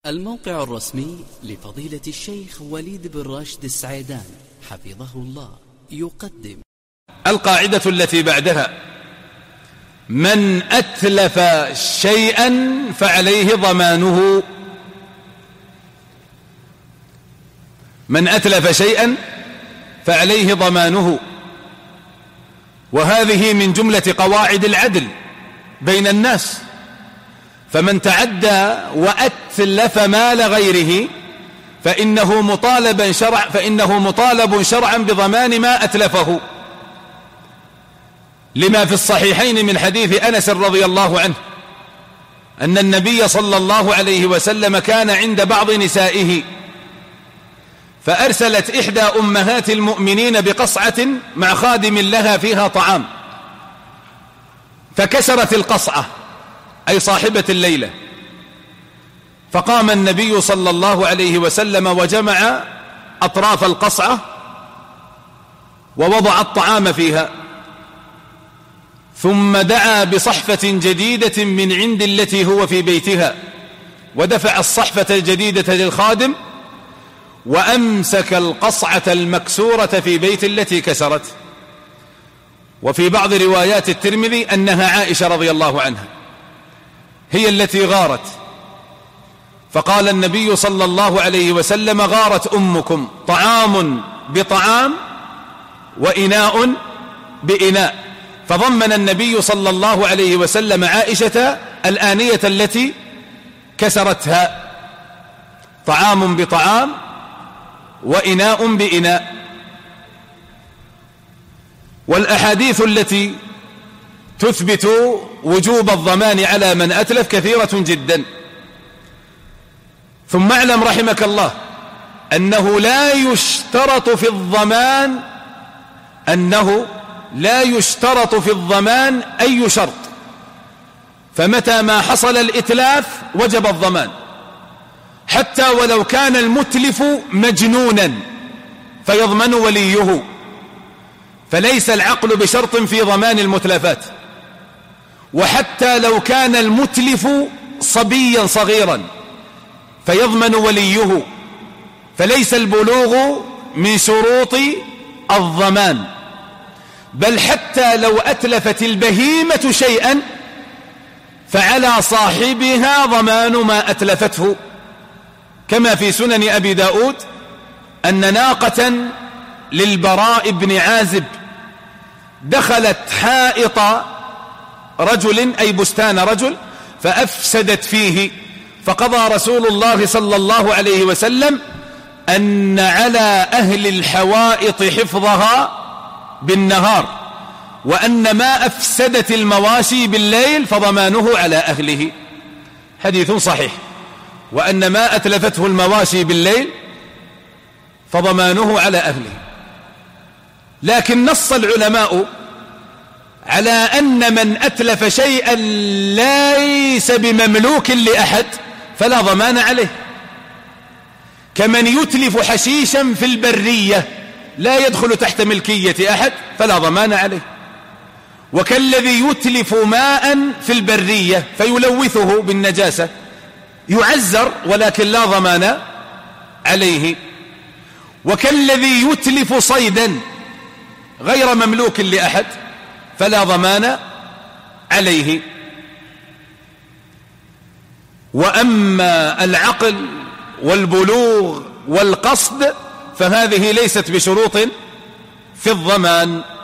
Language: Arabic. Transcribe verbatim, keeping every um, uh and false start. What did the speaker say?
الموقع الرسمي لفضيلة الشيخ وليد بن راشد السعيدان حفظه الله يقدم القاعدة التي بعدها: من أتلف شيئا فعليه ضمانه. من أتلف شيئا فعليه ضمانه، وهذه من جملة قواعد العدل بين الناس. فمن تعدى وأتلف مال غيره فإنه مطالب شرع فإنه مطالب شرعا بضمان ما أتلفه، لما في الصحيحين من حديث أنس رضي الله عنه أن النبي صلى الله عليه وسلم كان عند بعض نسائه، فأرسلت إحدى أمهات المؤمنين بقصعة مع خادم لها فيها طعام، فكسرت القصعة أي صاحبة الليلة، فقام النبي صلى الله عليه وسلم وجمع أطراف القصعة ووضع الطعام فيها، ثم دعا بصحفة جديدة من عند التي هو في بيتها، ودفع الصحفة الجديدة للخادم، وأمسك القصعة المكسورة في بيت التي كسرت. وفي بعض روايات الترمذي أنها عائشة رضي الله عنها هي التي غارت، فقال النبي صلى الله عليه وسلم: غارت أمكم، طعام بطعام وإناء بإناء. فضمن النبي صلى الله عليه وسلم عائشة الآنية التي كسرتها، طعام بطعام وإناء بإناء. والأحاديث التي تثبت وجوب الضمان على من أتلف كثيرة جدا. ثم اعلم رحمك الله أنه لا يشترط في الضمان أنه لا يشترط في الضمان أي شرط، فمتى ما حصل الإتلاف وجب الضمان، حتى ولو كان المتلف مجنونا فيضمن وليه، فليس العقل بشرط في ضمان المتلفات. وحتى لو كان المتلف صبيا صغيرا فيضمن وليه، فليس البلوغ من شروط الضمان. بل حتى لو أتلفت البهيمة شيئا فعلى صاحبها ضمان ما أتلفته، كما في سنن أبي داود أن ناقة للبراء بن عازب دخلت حائط رجل أي بستان رجل فأفسدت فيه، فقضى رسول الله صلى الله عليه وسلم أن على أهل الحوائط حفظها بالنهار، وأن ما أفسدت المواشي بالليل فضمانه على أهله. حديث صحيح. وأن ما أتلفته المواشي بالليل فضمانه على أهله. لكن نص العلماء على أن من أتلف شيئا ليس بمملوك لأحد فلا ضمان عليه، كمن يتلف حشيشا في البرية لا يدخل تحت ملكية أحد فلا ضمان عليه، وكالذي يتلف ماء في البرية فيلوثه بالنجاسة يعزر ولكن لا ضمان عليه، وكالذي يتلف صيدا غير مملوك لأحد فلا ضمان عليه. وأما العقل والبلوغ والقصد فهذه ليست بشروط في الضمان.